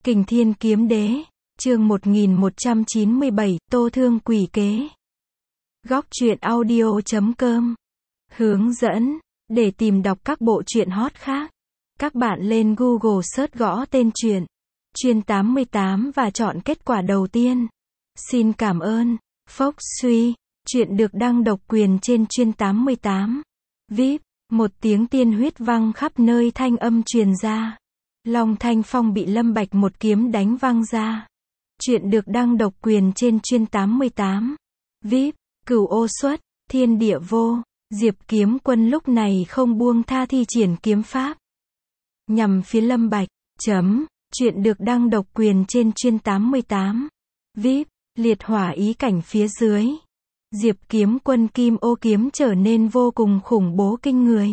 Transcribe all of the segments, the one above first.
Kình Thiên Kiếm Đế, chương 1197, Tô Thương Quỷ Kế. Góc truyện audio.com. Hướng dẫn, để tìm đọc các bộ truyện hot khác, các bạn lên Google search gõ tên truyện, Chuyên 88 và chọn kết quả đầu tiên. Xin cảm ơn. Phốc suy, truyện được đăng độc quyền trên Chuyên 88. VIP, một tiếng tiên huyết vang khắp nơi, thanh âm truyền ra. Long Thanh Phong bị Lâm Bạch một kiếm đánh văng ra. Truyện được đăng độc quyền trên Chuyên 88. VIP, Cửu Ô xuất, thiên địa vô. Diệp Kiếm Quân lúc này không buông tha thi triển kiếm pháp nhằm phía Lâm Bạch. Truyện được đăng độc quyền trên Chuyên 88. VIP, liệt hỏa ý cảnh phía dưới. Diệp Kiếm Quân kim ô kiếm trở nên vô cùng khủng bố kinh người.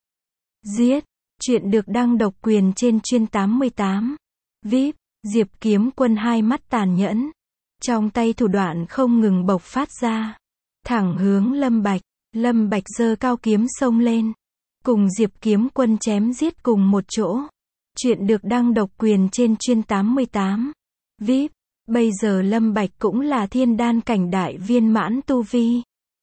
Giết. Truyện được đăng độc quyền trên Chuyên 88. VIP, Diệp Kiếm Quân hai mắt tàn nhẫn, trong tay thủ đoạn không ngừng bộc phát ra, thẳng hướng Lâm Bạch. Lâm Bạch giơ cao kiếm xông lên, cùng Diệp Kiếm Quân chém giết cùng một chỗ. Truyện được đăng độc quyền trên Chuyên 88. VIP, bây giờ Lâm Bạch cũng là thiên đan cảnh đại viên mãn tu vi.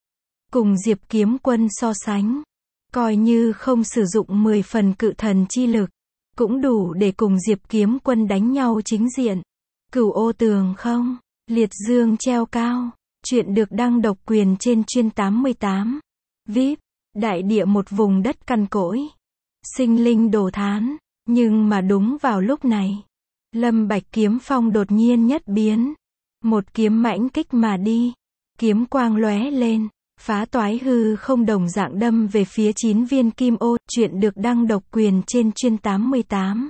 Cùng Diệp Kiếm Quân so sánh, coi như không sử dụng 10 phần cự thần chi lực, cũng đủ để cùng Diệp Kiếm Quân đánh nhau chính diện. Cửu ô tường không, liệt dương treo cao. Truyện được đăng độc quyền trên Chuyên 88. VIP, đại địa một vùng đất cằn cỗi, sinh linh đổ thán. Nhưng mà đúng vào lúc này, Lâm Bạch kiếm phong đột nhiên nhất biến, một kiếm mãnh kích mà đi, kiếm quang lóe lên, phá toái hư không đồng dạng đâm về phía 9 viên kim ô. Truyện được đăng độc quyền trên Chuyên 88.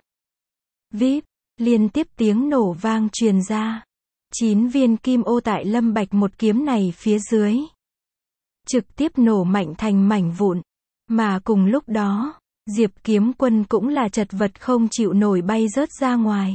VIP, liên tiếp tiếng nổ vang truyền ra. 9 viên kim ô tại Lâm Bạch một kiếm này phía dưới, trực tiếp nổ mạnh thành mảnh vụn. Mà cùng lúc đó, Diệp Kiếm Quân cũng là chật vật không chịu nổi bay rớt ra ngoài,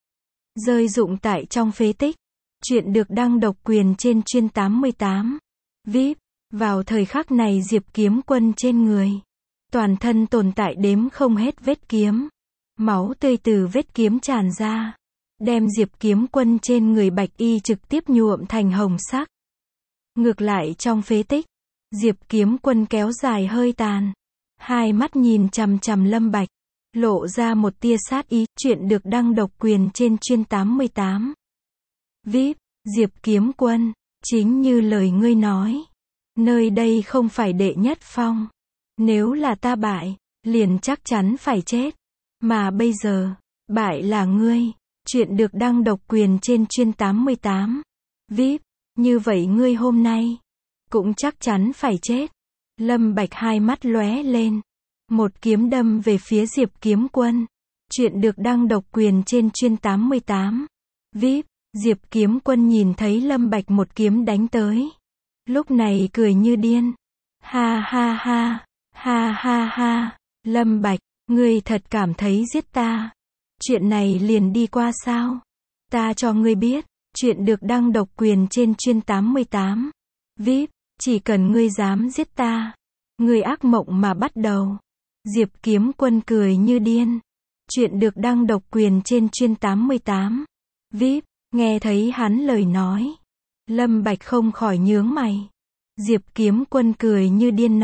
rơi rụng tại trong phế tích. Truyện được đăng độc quyền trên Chuyên 88. VIP, vào thời khắc này Diệp Kiếm Quân trên người, toàn thân tồn tại đếm không hết vết kiếm. Máu tươi từ vết kiếm tràn ra, đem Diệp Kiếm Quân trên người bạch y trực tiếp nhuộm thành hồng sắc. Ngược lại trong phế tích, Diệp Kiếm Quân kéo dài hơi tàn, hai mắt nhìn chằm chằm Lâm Bạch, lộ ra một tia sát ý. Truyện được đăng độc quyền trên Chuyên 88. VIP, Diệp Kiếm Quân, chính như lời ngươi nói, nơi đây không phải đệ nhất phong. Nếu là ta bại, liền chắc chắn phải chết. Mà bây giờ, bại là ngươi. Truyện được đăng độc quyền trên Chuyên 88. VIP, như vậy ngươi hôm nay cũng chắc chắn phải chết. Lâm Bạch hai mắt lóe lên, một kiếm đâm về phía Diệp Kiếm Quân. Truyện được đăng độc quyền trên Chuyên 88. VIP, Diệp Kiếm Quân nhìn thấy Lâm Bạch một kiếm đánh tới, lúc này cười như điên. Ha ha ha, ha ha ha, Lâm Bạch, ngươi thật cảm thấy giết ta, chuyện này liền đi qua sao? Ta cho ngươi biết, truyện được đăng độc quyền trên Chuyên 88. VIP, chỉ cần ngươi dám giết ta, ngươi ác mộng mà bắt đầu. Diệp Kiếm Quân cười như điên. Truyện được đăng độc quyền trên Chuyên 88. VIP, nghe thấy hắn lời nói, Lâm Bạch không khỏi nhướng mày. Diệp Kiếm Quân cười như điên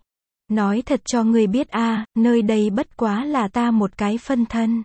nói thật cho ngươi biết a, nơi đây bất quá là ta một cái phân thân.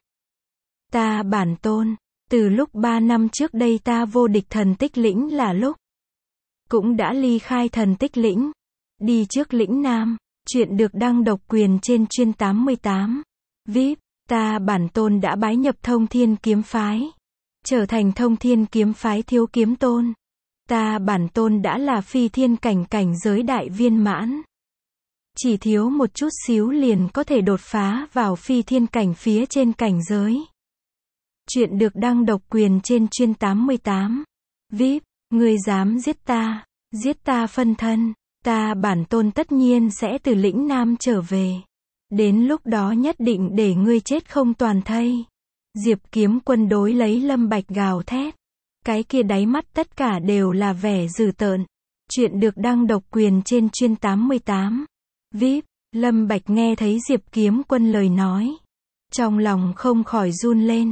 Ta bản tôn, từ lúc 3 năm trước đây ta vô địch thần tích lĩnh là lúc, cũng đã ly khai thần tích lĩnh, đi trước lĩnh Nam. Truyện được đăng độc quyền trên Chuyên 88. VIP, ta bản tôn đã bái nhập Thông Thiên Kiếm Phái, trở thành Thông Thiên Kiếm Phái thiếu kiếm tôn. Ta bản tôn đã là phi thiên cảnh cảnh giới đại viên mãn, chỉ thiếu một chút xíu liền có thể đột phá vào phi thiên cảnh phía trên cảnh giới. Truyện được đăng độc quyền trên Chuyên 88. VIP, ngươi dám giết ta phân thân, ta bản tôn tất nhiên sẽ từ lĩnh Nam trở về. Đến lúc đó nhất định để ngươi chết không toàn thây. Diệp Kiếm Quân đối lấy Lâm Bạch gào thét, cái kia đáy mắt tất cả đều là vẻ dữ tợn. Truyện được đăng độc quyền trên Chuyên 88. VIP, Lâm Bạch nghe thấy Diệp Kiếm Quân lời nói, trong lòng không khỏi run lên,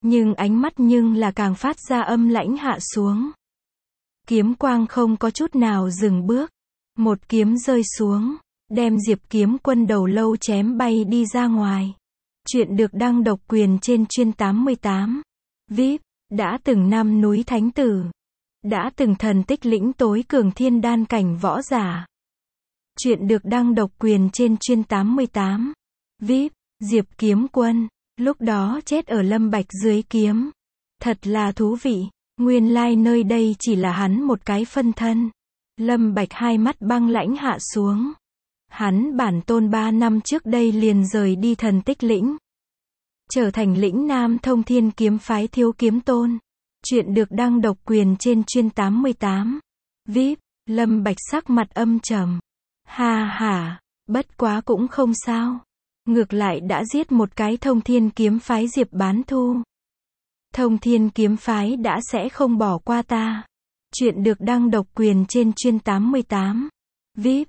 Nhưng ánh mắt nhưng là càng phát ra âm lãnh hạ xuống. Kiếm quang không có chút nào dừng bước. Một kiếm rơi xuống, đem Diệp Kiếm Quân đầu lâu chém bay đi ra ngoài. Chuyện được đăng độc quyền trên chuyên 88. VIP, đã từng năm núi thánh tử. Đã từng thần tích lĩnh tối cường thiên đan cảnh võ giả. Chuyện được đăng độc quyền trên chuyên 88. VIP, Diệp Kiếm Quân, lúc đó chết ở Lâm Bạch dưới kiếm. Thật là thú vị, nguyên lai nơi đây chỉ là hắn một cái phân thân. Lâm Bạch hai mắt băng lãnh hạ xuống. Hắn bản tôn 3 năm trước đây liền rời đi thần tích lĩnh. Trở thành lĩnh Nam Thông Thiên kiếm phái thiếu kiếm tôn. Chuyện được đăng độc quyền trên chuyên 88. VIP, Lâm Bạch sắc mặt âm trầm. Ha ha, bất quá cũng không sao. Ngược lại đã giết một cái Thông Thiên kiếm phái Diệp Bán Thu. Thông Thiên kiếm phái đã sẽ không bỏ qua ta. Chuyện được đăng độc quyền trên chuyên 88. VIP,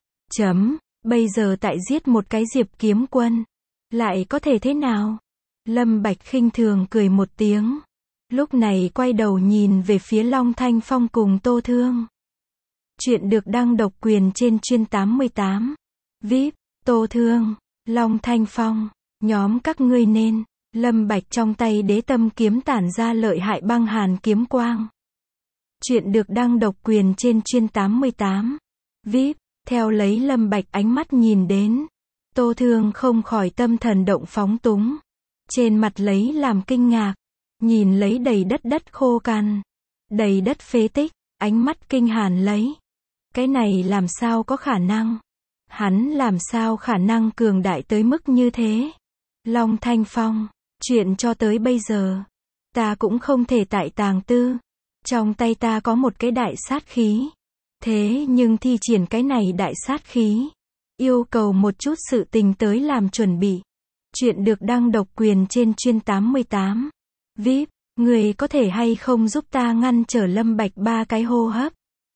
bây giờ tại giết một cái Diệp Kiếm Quân. Lại có thể thế nào? Lâm Bạch khinh thường cười một tiếng. Lúc này quay đầu nhìn về phía Long Thanh Phong cùng Tô Thương. Chuyện được đăng độc quyền trên chuyên 88. VIP, Tô Thương, Long Thanh Phong, nhóm các ngươi nên. Lâm Bạch trong tay đế tâm kiếm tản ra lợi hại băng hàn kiếm quang. Chuyện được đăng độc quyền trên chuyên 88. VIP, theo lấy Lâm Bạch ánh mắt nhìn đến. Tô Thương không khỏi tâm thần động phóng túng. Trên mặt lấy làm kinh ngạc. Nhìn lấy đầy đất khô cằn. Đầy đất phế tích, ánh mắt kinh hàn lấy. Cái này làm sao có khả năng? Hắn làm sao khả năng cường đại tới mức như thế? Long Thanh Phong, chuyện cho tới bây giờ, ta cũng không thể tại tàng tư. Trong tay ta có một cái đại sát khí. Thế nhưng thi triển cái này đại sát khí, yêu cầu một chút sự tình tới làm chuẩn bị. Chuyện được đăng độc quyền trên chuyên 88. VIP, người có thể hay không giúp ta ngăn trở Lâm Bạch 3 cái hô hấp?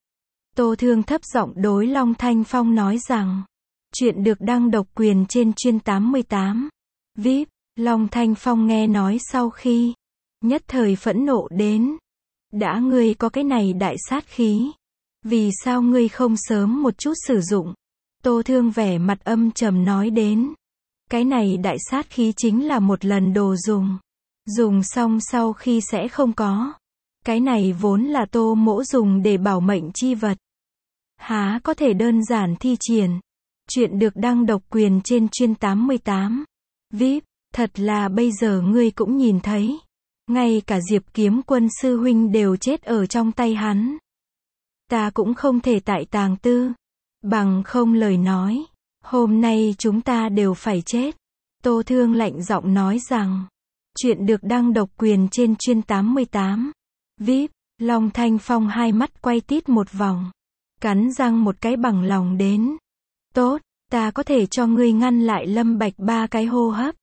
Tô Thương thấp giọng đối Long Thanh Phong nói rằng. Chuyện được đăng độc quyền trên chuyên 88. VIP, Long Thanh Phong nghe nói sau khi, nhất thời phẫn nộ đến. Đã ngươi có cái này đại sát khí, vì sao ngươi không sớm một chút sử dụng? Tô Thương vẻ mặt âm trầm nói đến. Cái này đại sát khí chính là một lần đồ dùng. Dùng xong sau khi sẽ không có. Cái này vốn là Tô Mỗ dùng để bảo mệnh chi vật. Há có thể đơn giản thi triển. Chuyện được đăng độc quyền trên chuyên 88. VIP, thật là bây giờ ngươi cũng nhìn thấy. Ngay cả Diệp Kiếm Quân sư huynh đều chết ở trong tay hắn. Ta cũng không thể tại tàng tư. Bằng không lời nói, hôm nay chúng ta đều phải chết. Tô Thương lạnh giọng nói rằng. Chuyện được đăng độc quyền trên chuyên 88. VIP, Long Thanh Phong hai mắt quay tít một vòng. Cắn răng một cái bằng lòng đến. Tốt, ta có thể cho ngươi ngăn lại Lâm Bạch 3 cái hô hấp.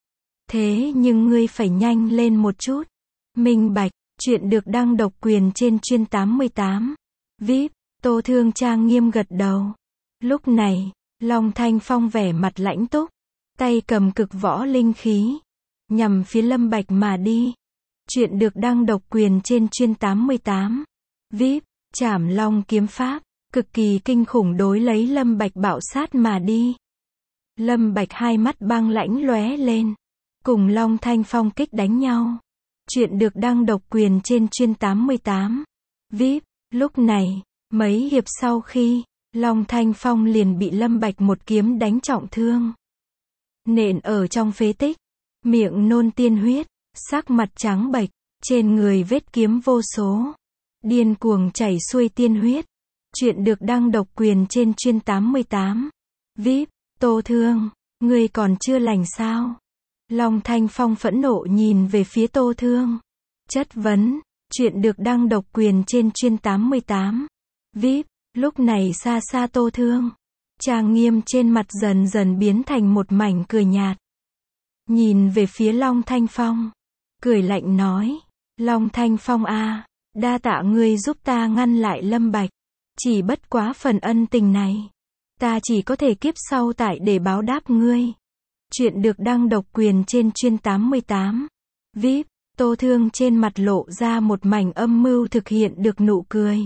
Thế nhưng ngươi phải nhanh lên một chút. Minh Bạch, chuyện được đăng độc quyền trên chuyên 88. VIP, Tô Thương trang nghiêm gật đầu. Lúc này, Long Thanh Phong vẻ mặt lãnh túc. Tay cầm cực võ linh khí. Nhằm phía Lâm Bạch mà đi. Chuyện được đăng độc quyền trên chuyên 88. VIP, Trảm Long kiếm pháp. Cực kỳ kinh khủng đối lấy Lâm Bạch bạo sát mà đi. Lâm Bạch hai mắt băng lãnh lóe lên. Cùng Long Thanh Phong kích đánh nhau. Chuyện được đăng độc quyền trên chuyên 88. VIP, lúc này, mấy hiệp sau khi, Long Thanh Phong liền bị Lâm Bạch một kiếm đánh trọng thương. Nện ở trong phế tích. Miệng nôn tiên huyết. Sắc mặt trắng bệch. Trên người vết kiếm vô số. Điên cuồng chảy xuôi tiên huyết. Chuyện được đăng độc quyền trên chuyên 88. VIP, Tô Thương, ngươi còn chưa lành sao? Long Thanh Phong phẫn nộ nhìn về phía Tô Thương. Chất vấn, chuyện được đăng độc quyền trên chuyên 88. VIP, lúc này xa xa Tô Thương. Trang nghiêm trên mặt dần dần biến thành một mảnh cười nhạt. Nhìn về phía Long Thanh Phong. Cười lạnh nói, Long Thanh Phong a, đa tạ ngươi giúp ta ngăn lại Lâm Bạch. Chỉ bất quá phần ân tình này, ta chỉ có thể kiếp sau tại để báo đáp ngươi. Chuyện được đăng độc quyền trên chuyên 88. VIP, Tô Thương trên mặt lộ ra một mảnh âm mưu thực hiện được nụ cười.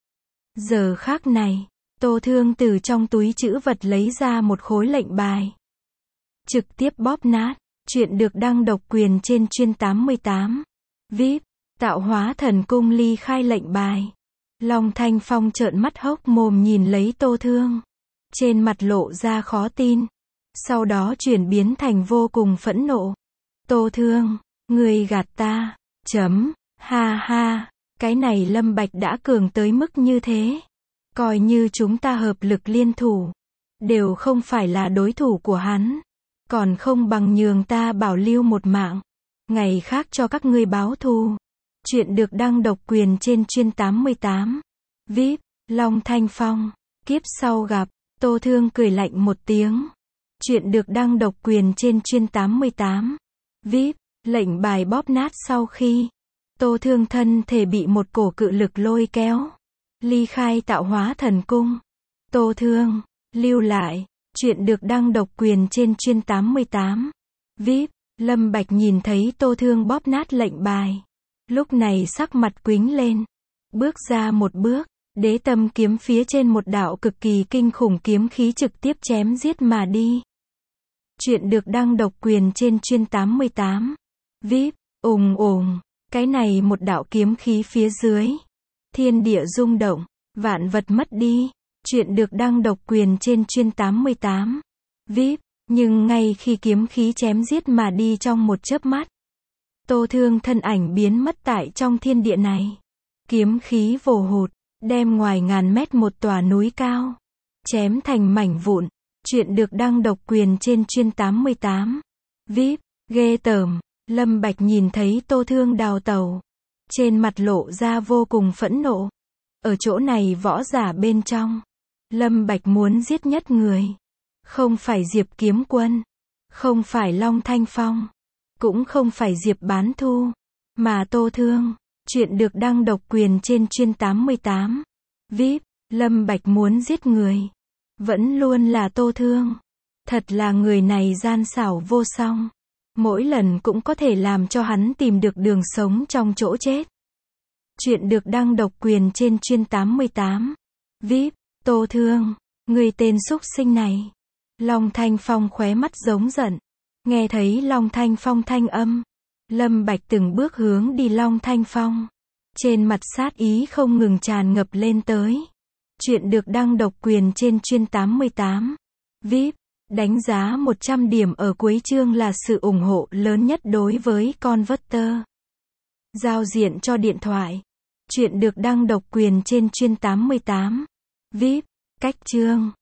Giờ khắc này, Tô Thương từ trong túi trữ vật lấy ra một khối lệnh bài. Trực tiếp bóp nát. Chuyện được đăng độc quyền trên chuyên 88. VIP, Tạo Hóa Thần Cung ly khai lệnh bài. Long Thanh Phong trợn mắt hốc mồm nhìn lấy Tô Thương. Trên mặt lộ ra khó tin. Sau đó chuyển biến thành vô cùng phẫn nộ. Tô Thương, ngươi gạt ta. Ha ha, cái này Lâm Bạch đã cường tới mức như thế. Coi như chúng ta hợp lực liên thủ. Đều không phải là đối thủ của hắn. Còn không bằng nhường ta bảo lưu một mạng. Ngày khác cho các ngươi báo thù. Chuyện được đăng độc quyền trên chuyên 88. VIP, Long Thanh Phong. Kiếp sau gặp. Tô Thương cười lạnh một tiếng. Chuyện được đăng độc quyền trên chuyên 88. VIP, lệnh bài bóp nát sau khi Tô Thương thân thể bị một cổ cự lực lôi kéo. Ly khai Tạo Hóa Thần Cung. Tô Thương, lưu lại. Chuyện được đăng độc quyền trên chuyên 88. VIP, Lâm Bạch nhìn thấy Tô Thương bóp nát lệnh bài. Lúc này sắc mặt quĩnh lên. Bước ra một bước, đế tâm kiếm phía trên một đạo cực kỳ kinh khủng kiếm khí trực tiếp chém giết mà đi. Chuyện được đăng độc quyền trên chuyên 88. VIP, ùng, cái này một đạo kiếm khí phía dưới. Thiên địa rung động, vạn vật mất đi. Chuyện được đăng độc quyền trên chuyên 88. VIP, nhưng ngay khi kiếm khí chém giết mà đi trong một chớp mắt. Tô Thương thân ảnh biến mất tại trong thiên địa này. Kiếm khí vồ hụt, đem ngoài ngàn mét một tòa núi cao. Chém thành mảnh vụn. Chuyện được đăng độc quyền trên chuyên 88. VIP, ghê tởm. Lâm Bạch nhìn thấy Tô Thương đào tẩu. Trên mặt lộ ra vô cùng phẫn nộ. Ở chỗ này võ giả bên trong. Lâm Bạch muốn giết nhất người. Không phải Diệp Kiếm Quân. Không phải Long Thanh Phong. Cũng không phải Diệp Bán Thu. Mà Tô Thương. Chuyện được đăng độc quyền trên chuyên 88. VIP, Lâm Bạch muốn giết người. Vẫn luôn là Tô Thương. Thật là người này gian xảo vô song. Mỗi lần cũng có thể làm cho hắn tìm được đường sống trong chỗ chết. Chuyện được đăng độc quyền trên chuyên 88. VIP, Tô Thương, người tên xúc sinh này. Long Thanh Phong khóe mắt giống giận. Nghe thấy Long Thanh Phong thanh âm. Lâm Bạch từng bước hướng đi Long Thanh Phong. Trên mặt sát ý không ngừng tràn ngập lên tới. Chuyện được đăng độc quyền trên chuyên 88. VIP, đánh giá 100 điểm ở cuối chương là sự ủng hộ lớn nhất đối với Converter. Giao diện cho điện thoại. Chuyện được đăng độc quyền trên chuyên 88. VIP, cách chương.